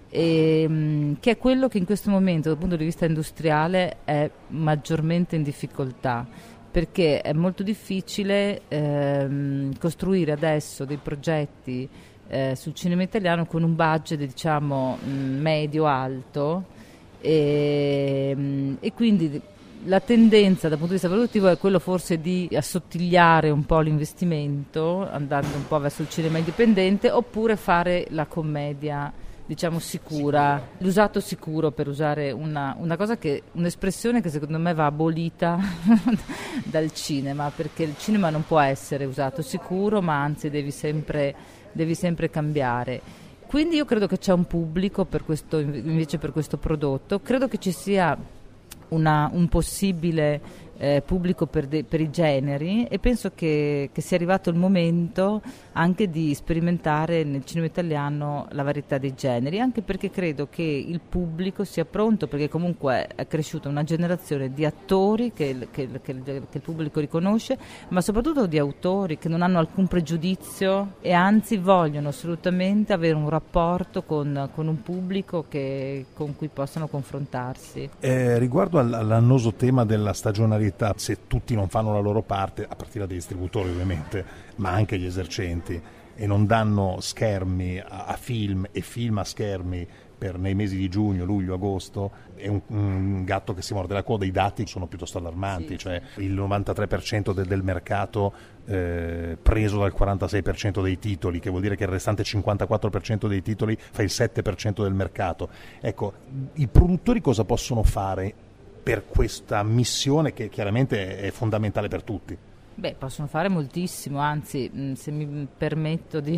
che è quello che in questo momento dal punto di vista industriale è maggiormente in difficoltà, perché è molto difficile costruire adesso dei progetti sul cinema italiano con un budget diciamo medio-alto, e quindi La tendenza dal punto di vista produttivo è quello forse di assottigliare un po' l'investimento, andando un po' verso il cinema indipendente, oppure fare la commedia, diciamo, sicura, l'usato sicuro, per usare una cosa un'espressione che secondo me va abolita dal cinema, perché il cinema non può essere usato sicuro, ma anzi devi sempre cambiare. Quindi io credo che c'è un pubblico invece per questo prodotto, credo che ci sia un possibile pubblico per i generi, e penso che sia arrivato il momento anche di sperimentare nel cinema italiano la varietà dei generi, anche perché credo che il pubblico sia pronto, perché comunque è cresciuta una generazione di attori che il pubblico riconosce, ma soprattutto di autori che non hanno alcun pregiudizio e anzi vogliono assolutamente avere un rapporto con un pubblico con cui possano confrontarsi. Riguardo all'annoso tema della stagionalità, se tutti non fanno la loro parte, a partire dai distributori ovviamente, ma anche gli esercenti, e non danno schermi a film e film a schermi nei mesi di giugno, luglio, agosto, è un gatto che si morde la coda. I dati sono piuttosto allarmanti, cioè il 93% del mercato preso dal 46% dei titoli, che vuol dire che il restante 54% dei titoli fa il 7% del mercato. Ecco, i produttori cosa possono fare per questa missione che chiaramente è fondamentale per tutti? Beh, possono fare moltissimo, anzi, se mi permetto di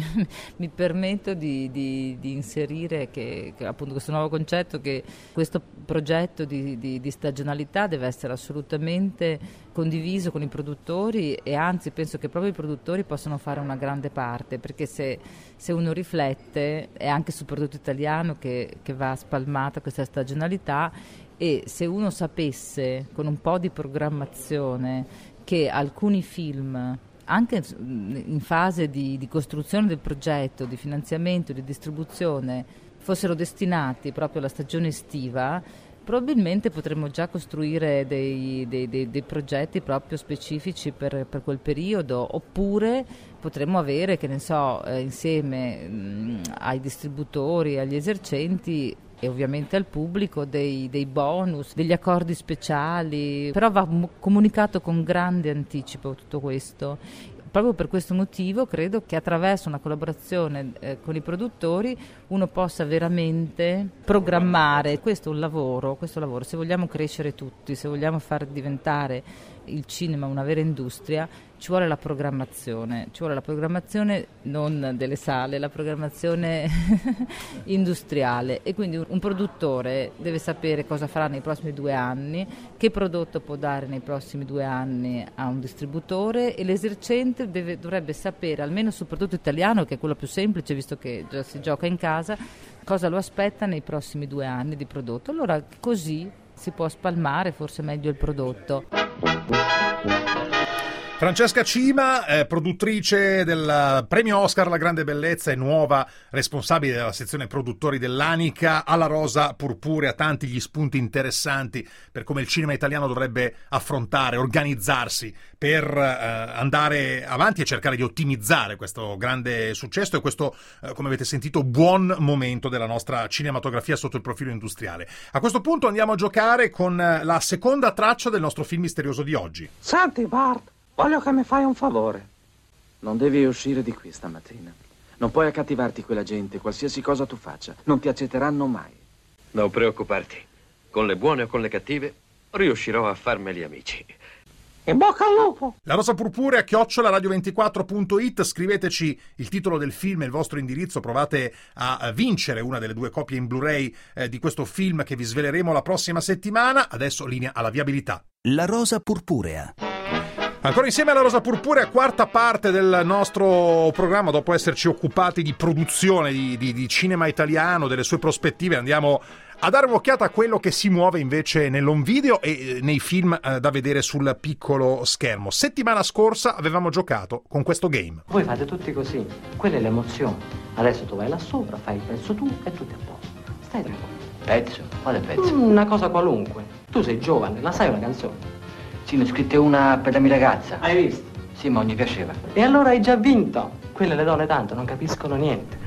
inserire che appunto questo nuovo concetto, che questo progetto di stagionalità deve essere assolutamente condiviso con i produttori, e anzi penso che proprio i produttori possano fare una grande parte, perché se uno riflette è anche sul prodotto italiano che va spalmata questa stagionalità, e se uno sapesse con un po' di programmazione che alcuni film, anche in fase di costruzione del progetto, di finanziamento, di distribuzione, fossero destinati proprio alla stagione estiva, probabilmente potremmo già costruire dei progetti proprio specifici per quel periodo, oppure potremmo avere, che ne so, insieme ai distributori, agli esercenti e ovviamente al pubblico dei bonus, degli accordi speciali, però va comunicato con grande anticipo tutto questo. Proprio per questo motivo credo che attraverso una collaborazione con i produttori uno possa veramente programmare. Questo è un lavoro, se vogliamo crescere tutti, se vogliamo far diventare il cinema una vera industria, ci vuole la programmazione non delle sale, la programmazione industriale, e quindi un produttore deve sapere cosa farà nei prossimi 2 anni, che prodotto può dare nei prossimi 2 anni a un distributore, e l'esercente dovrebbe sapere, almeno sul prodotto italiano, che è quello più semplice visto che già si gioca in casa, cosa lo aspetta nei prossimi 2 anni di prodotto. Allora così si può spalmare forse meglio il prodotto. Francesca Cima, produttrice del premio Oscar La Grande Bellezza e nuova responsabile della sezione produttori dell'Anica. Alla Rosa Purpurea, tanti gli spunti interessanti per come il cinema italiano dovrebbe affrontare, organizzarsi per andare avanti e cercare di ottimizzare questo grande successo e questo, come avete sentito, buon momento della nostra cinematografia sotto il profilo industriale. A questo punto andiamo a giocare con la seconda traccia del nostro film misterioso di oggi. Senti Bart, voglio che mi fai un favore. Non devi uscire di qui stamattina. Non puoi accattivarti quella gente, qualsiasi cosa tu faccia. Non ti accetteranno mai. Non preoccuparti. Con le buone o con le cattive, riuscirò a farmeli amici. In bocca al lupo! La Rosa Purpurea @radio24.it, scriveteci il titolo del film e il vostro indirizzo, provate a vincere una delle 2 copie in Blu-ray di questo film che vi sveleremo la prossima settimana. Adesso linea alla viabilità. La Rosa Purpurea. Ancora insieme alla Rosa Purpurea, quarta parte del nostro programma. Dopo esserci occupati di produzione di cinema italiano, delle sue prospettive, andiamo a dare un'occhiata a quello che si muove invece nell'home video e nei film da vedere sul piccolo schermo. Settimana scorsa avevamo giocato con questo game. Voi fate tutti così, quella è l'emozione. Adesso tu vai là sopra, fai il pezzo tu e tutti a posto. Stai tranquillo. Pezzo? Quale pezzo? Una cosa qualunque. Tu sei giovane, la sai una canzone? Sì, ne ho scritte una per la mia ragazza. Hai visto? Sì, ma non gli piaceva. E allora hai già vinto. Quelle le donne tanto non capiscono niente.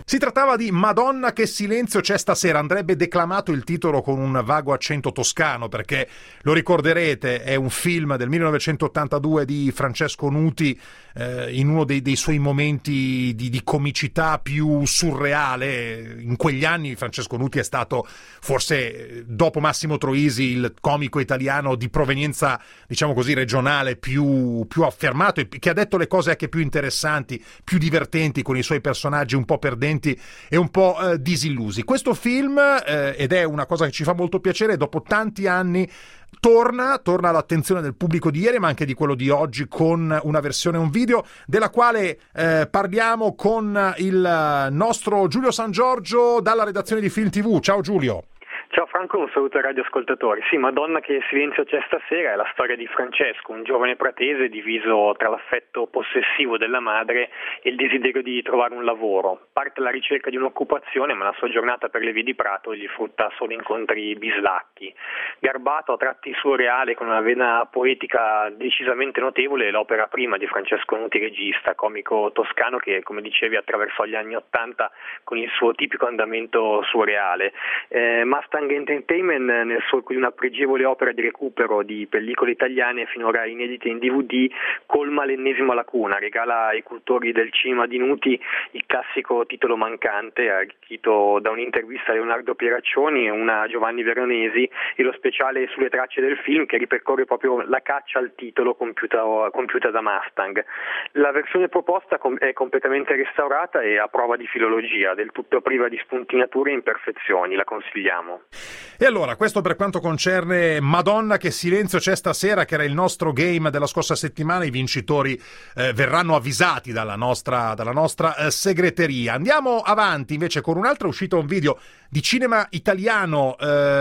Si trattava di Madonna che silenzio c'è stasera. Andrebbe declamato il titolo con un vago accento toscano, perché lo ricorderete, è un film del 1982 di Francesco Nuti, in uno dei suoi momenti di comicità più surreale. In quegli anni Francesco Nuti è stato forse, dopo Massimo Troisi, il comico italiano di provenienza, diciamo così, regionale più affermato, e che ha detto le cose anche più interessanti, più divertenti, con i suoi personaggi un po' perdenti e un po' disillusi. Questo film, ed è una cosa che ci fa molto piacere, dopo tanti anni torna all'attenzione del pubblico di ieri, ma anche di quello di oggi, con una versione, un video, della quale parliamo con il nostro Giulio San Giorgio dalla redazione di Film TV. Ciao Giulio. Ciao Franco, un saluto ai radioascoltatori. Sì, Madonna che silenzio c'è stasera è la storia di Francesco, un giovane pratese diviso tra l'affetto possessivo della madre e il desiderio di trovare un lavoro. Parte alla ricerca di un'occupazione, ma la sua giornata per le vie di Prato gli frutta solo incontri bislacchi. Garbato, a tratti surreale, con una vena poetica decisamente notevole, l'opera prima di Francesco Nuti, regista, comico toscano che, come dicevi, attraversò gli anni '80 con il suo tipico andamento surreale. Mustang Entertainment, nel solco di una pregevole opera di recupero di pellicole italiane finora inedite in DVD, colma l'ennesima lacuna, regala ai cultori del cinema di Nuti il classico titolo mancante, arricchito da un'intervista a Leonardo Pieraccioni e una a Giovanni Veronesi, e lo speciale sulle tracce del film che ripercorre proprio la caccia al titolo compiuta da Mustang. La versione proposta è completamente restaurata e a prova di filologia, del tutto priva di spuntinature e imperfezioni. La consigliamo. E allora, questo per quanto concerne Madonna che silenzio c'è stasera, che era il nostro game della scorsa settimana. I vincitori verranno avvisati dalla nostra segreteria. Andiamo avanti invece con un'altra uscita, un video di cinema italiano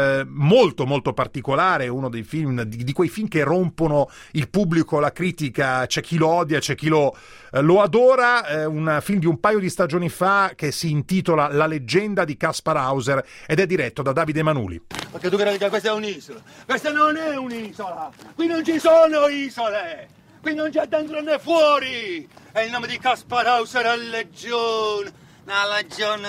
molto molto particolare, uno dei film, di quei film che rompono il pubblico, la critica. C'è chi lo odia, c'è chi lo adora. Un film di un paio di stagioni fa che si intitola La leggenda di Kaspar Hauser ed è diretto da Davide Manuli. Perché tu credi che questa è un'isola? Questa non è un'isola! Qui non ci sono isole! Qui non c'è dentro né fuori! È il nome di Kaspar Hauser a legione! Una legione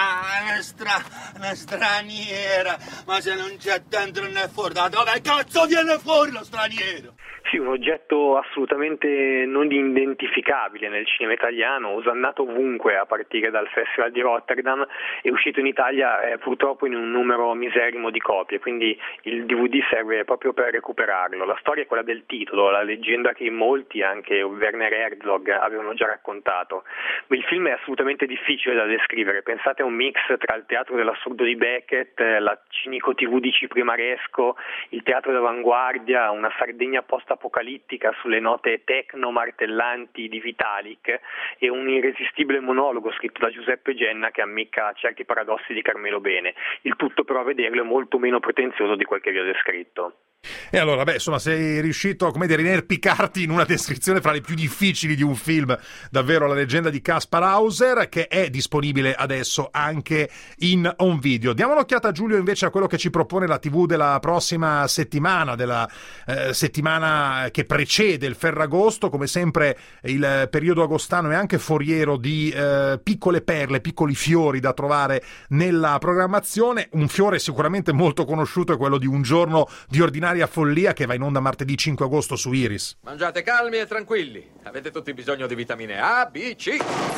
straniera! Ma se non c'è dentro né fuori, da dove cazzo viene fuori lo straniero? Sì, un oggetto assolutamente non identificabile nel cinema italiano, osannato ovunque a partire dal Festival di Rotterdam, è uscito in Italia purtroppo in un numero miserrimo di copie, quindi il DVD serve proprio per recuperarlo. La storia è quella del titolo, la leggenda che molti, anche Werner Herzog, avevano già raccontato. Il film è assolutamente difficile da descrivere. Pensate a un mix tra il teatro dell'assurdo di Beckett, la cinico TV di Ciprimaresco, il teatro d'avanguardia, una Sardegna post-apocalittica sulle note techno martellanti di Vitalik e un irresistibile monologo scritto da Giuseppe Genna che ammicca a certi paradossi di Carmelo Bene. Il tutto però a vederlo è molto meno pretenzioso di quel che vi ho descritto. E allora, insomma, sei riuscito a inerpicarti in una descrizione fra le più difficili di un film, davvero, La leggenda di Kaspar Hauser, che è disponibile adesso anche in home video. Diamo un'occhiata, Giulio, invece a quello che ci propone la TV della prossima settimana, della settimana che precede il Ferragosto. Come sempre il periodo agostano è anche foriero di piccole perle, piccoli fiori da trovare nella programmazione. Un fiore sicuramente molto conosciuto è quello di Un giorno di ordinaria follia, che va in onda martedì 5 agosto su Iris. Mangiate calmi e tranquilli. Avete tutti bisogno di vitamine A, B, C.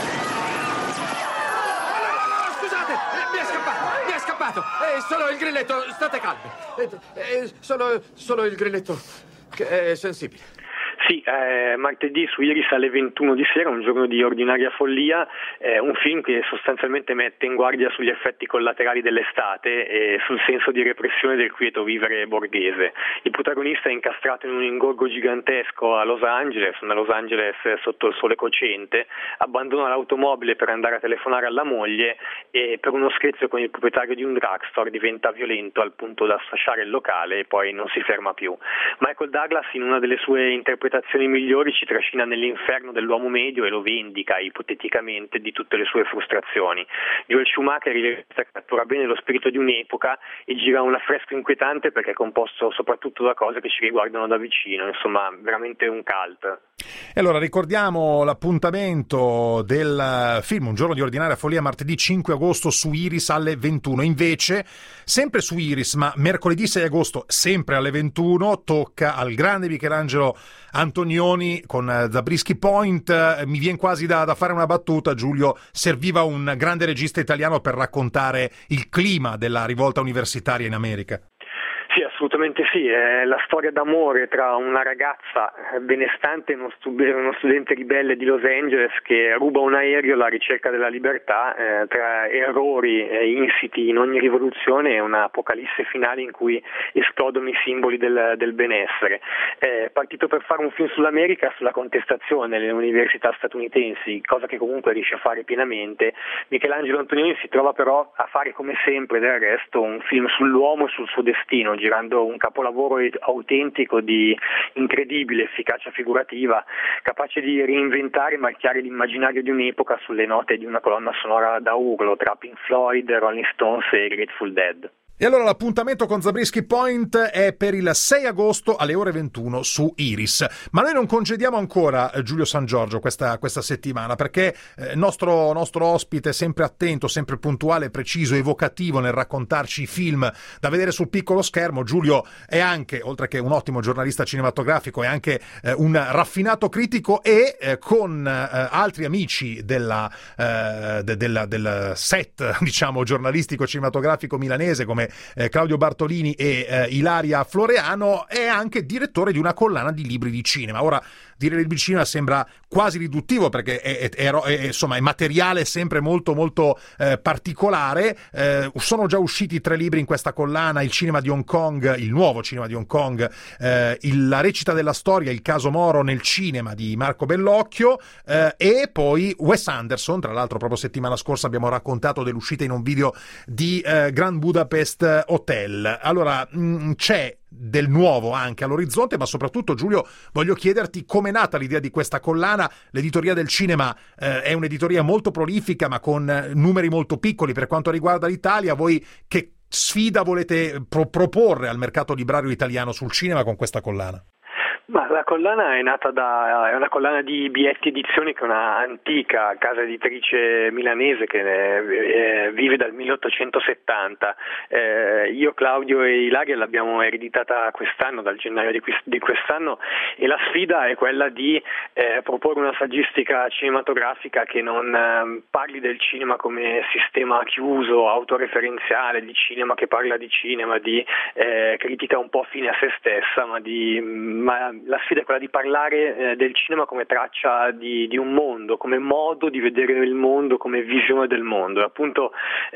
Scusate, mi è scappato. È solo il grilletto, state calmi. È solo il grilletto che è sensibile. Sì, martedì su Iris alle 21 di sera, Un giorno di ordinaria follia, un film che sostanzialmente mette in guardia sugli effetti collaterali dell'estate e sul senso di repressione del quieto vivere borghese. Il protagonista è incastrato in un ingorgo gigantesco a Los Angeles sotto il sole cocente, abbandona l'automobile per andare a telefonare alla moglie e per uno scherzo con il proprietario di un drugstore diventa violento al punto da sfasciare il locale e poi non si ferma più. Michael Douglas, in una delle sue interpretazioni interpretazioni migliori ci trascina nell'inferno dell'uomo medio e lo vendica ipoteticamente di tutte le sue frustrazioni. Joel Schumacher cattura bene lo spirito di un'epoca e gira un affresco inquietante perché è composto soprattutto da cose che ci riguardano da vicino, insomma veramente un cult. E allora ricordiamo l'appuntamento del film Un giorno di ordinaria follia, martedì 5 agosto su Iris alle 21. Invece, sempre su Iris, ma mercoledì 6 agosto, sempre alle 21, tocca al grande Michelangelo Antonioni con Zabriskie Point. Mi viene quasi da fare una battuta, Giulio, serviva un grande regista italiano per raccontare il clima della rivolta universitaria in America. Sì, assolutamente sì, è la storia d'amore tra una ragazza benestante e uno studente ribelle di Los Angeles che ruba un aereo alla ricerca della libertà, tra errori insiti in ogni rivoluzione e un'apocalisse finale in cui esplodono i simboli del benessere. È partito per fare un film sull'America, sulla contestazione nelle università statunitensi, cosa che comunque riesce a fare pienamente. Michelangelo Antonioni si trova però a fare, come sempre del resto, un film sull'uomo e sul suo destino, girando un capolavoro autentico di incredibile efficacia figurativa, capace di reinventare e marchiare l'immaginario di un'epoca sulle note di una colonna sonora da urlo tra Pink Floyd, Rolling Stones e Grateful Dead. E allora l'appuntamento con Zabriskie Point è per il 6 agosto alle ore 21 su Iris. Ma noi non congediamo ancora Giulio San Giorgio questa settimana, perché nostro ospite sempre attento, sempre puntuale, preciso, evocativo nel raccontarci i film da vedere sul piccolo schermo. Giulio è anche, oltre che un ottimo giornalista cinematografico, è anche un raffinato critico e con altri amici del set, diciamo, giornalistico cinematografico milanese come Claudio Bartolini e Ilaria Floreano, è anche direttore di una collana di libri di cinema. Ora, dire libri di cinema sembra quasi riduttivo perché insomma, è materiale sempre molto molto particolare. Sono già usciti 3 libri in questa collana: il cinema di Hong Kong, il nuovo cinema di Hong Kong, la recita della storia, il caso Moro nel cinema di Marco Bellocchio, e poi Wes Anderson. Tra l'altro proprio settimana scorsa abbiamo raccontato dell'uscita in un video di Grand Budapest Hotel. Allora c'è del nuovo anche all'orizzonte, ma soprattutto, Giulio, voglio chiederti com'è nata l'idea di questa collana. L'editoria del cinema è un'editoria molto prolifica ma con numeri molto piccoli per quanto riguarda l'Italia. Voi che sfida volete proporre al mercato librario italiano sul cinema con questa collana? Ma la collana è una collana di Bietti Edizioni, che è una antica casa editrice milanese che vive dal 1870. Io, Claudio e Ilaria l'abbiamo ereditata quest'anno, dal gennaio di quest'anno, e la sfida è quella di proporre una saggistica cinematografica che non parli del cinema come sistema chiuso, autoreferenziale, di cinema che parla di cinema, di critica un po' fine a se stessa, ma la sfida è quella di parlare del cinema come traccia di un mondo, come modo di vedere il mondo, come visione del mondo. E appunto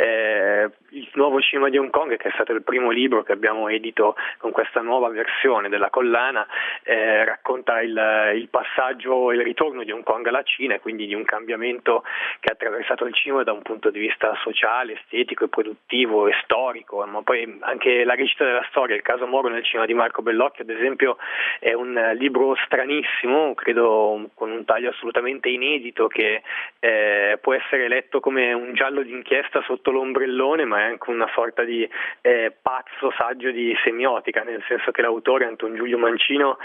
il nuovo cinema di Hong Kong, che è stato il primo libro che abbiamo edito con questa nuova versione della collana, racconta il passaggio e il ritorno di Hong Kong alla Cina, e quindi di un cambiamento che ha attraversato il cinema da un punto di vista sociale, estetico e produttivo e storico. Ma poi anche la recita della storia, il caso Moro nel cinema di Marco Bellocchio, ad esempio, è un libro stranissimo, credo con un taglio assolutamente inedito, che può essere letto come un giallo d'inchiesta sotto l'ombrellone, ma è anche una sorta di pazzo saggio di semiotica, nel senso che l'autore, Anton Giulio Mancino,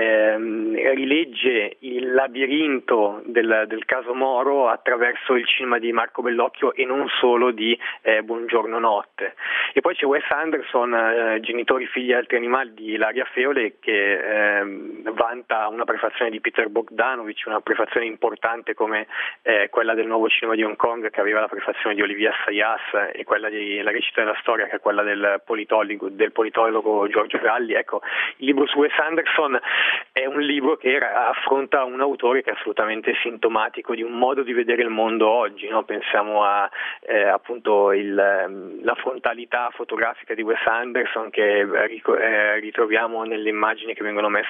rilegge il labirinto del caso Moro attraverso il cinema di Marco Bellocchio e non solo di Buongiorno Notte. E poi c'è Wes Anderson, Genitori, figli e altri animali di Ilaria Feole, che vanta una prefazione di Peter Bogdanovich, una prefazione importante come quella del nuovo cinema di Hong Kong, che aveva la prefazione di Olivier Assayas, e quella di La recita della storia, che è quella del politologo Giorgio Galli. Ecco, il libro su Wes Anderson è un libro che affronta un autore che è assolutamente sintomatico di un modo di vedere il mondo oggi, no? Pensiamo a appunto la frontalità fotografica di Wes Anderson, che ritroviamo nelle immagini che vengono messe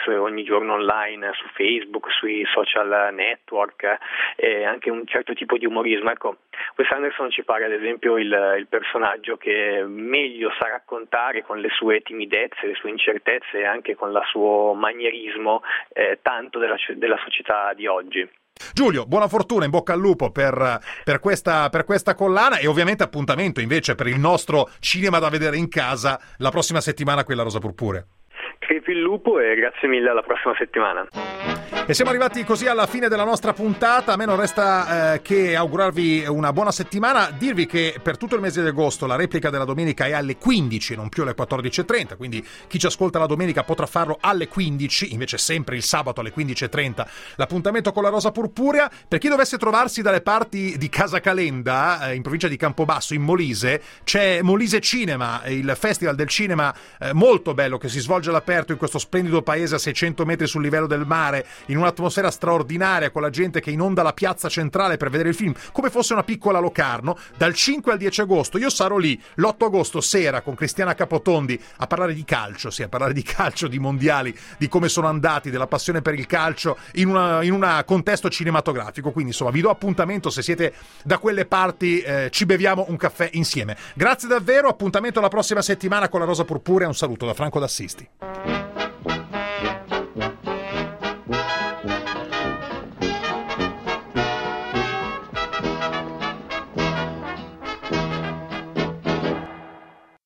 ogni giorno online su Facebook, sui social network, e anche un certo tipo di umorismo. Ecco, Wes Anderson ci pare ad esempio il personaggio che meglio sa raccontare con le sue timidezze, le sue incertezze e anche con il suo manierismo tanto della società di oggi. Giulio, buona fortuna, in bocca al lupo per questa collana, e ovviamente appuntamento invece per il nostro cinema da vedere in casa la prossima settimana qui alla Rosa Purpurea. Crepi il lupo e grazie mille, alla prossima settimana. E siamo arrivati così alla fine della nostra puntata. A me non resta che augurarvi una buona settimana, dirvi che per tutto il mese di agosto la replica della domenica è alle 15, non più alle 14.30, quindi chi ci ascolta la domenica potrà farlo alle 15, invece sempre il sabato alle 15.30 l'appuntamento con la Rosa Purpurea. Per chi dovesse trovarsi dalle parti di Casa Calenda, in provincia di Campobasso, in Molise, c'è Molise Cinema, il festival del cinema molto bello che si svolge all'aperto in questo splendido paese a 600 metri sul livello del mare, in un'atmosfera straordinaria, con la gente che inonda la piazza centrale per vedere il film come fosse una piccola Locarno. Dal 5 al 10 agosto io sarò lì, l'8 agosto sera con Cristiana Capotondi a parlare di calcio, a parlare di calcio, di mondiali, di come sono andati, della passione per il calcio in un contesto cinematografico. Quindi insomma vi do appuntamento, se siete da quelle parti ci beviamo un caffè insieme. Grazie davvero, appuntamento la prossima settimana con la Rosa Purpurea, un saluto da Franco D'Assisti.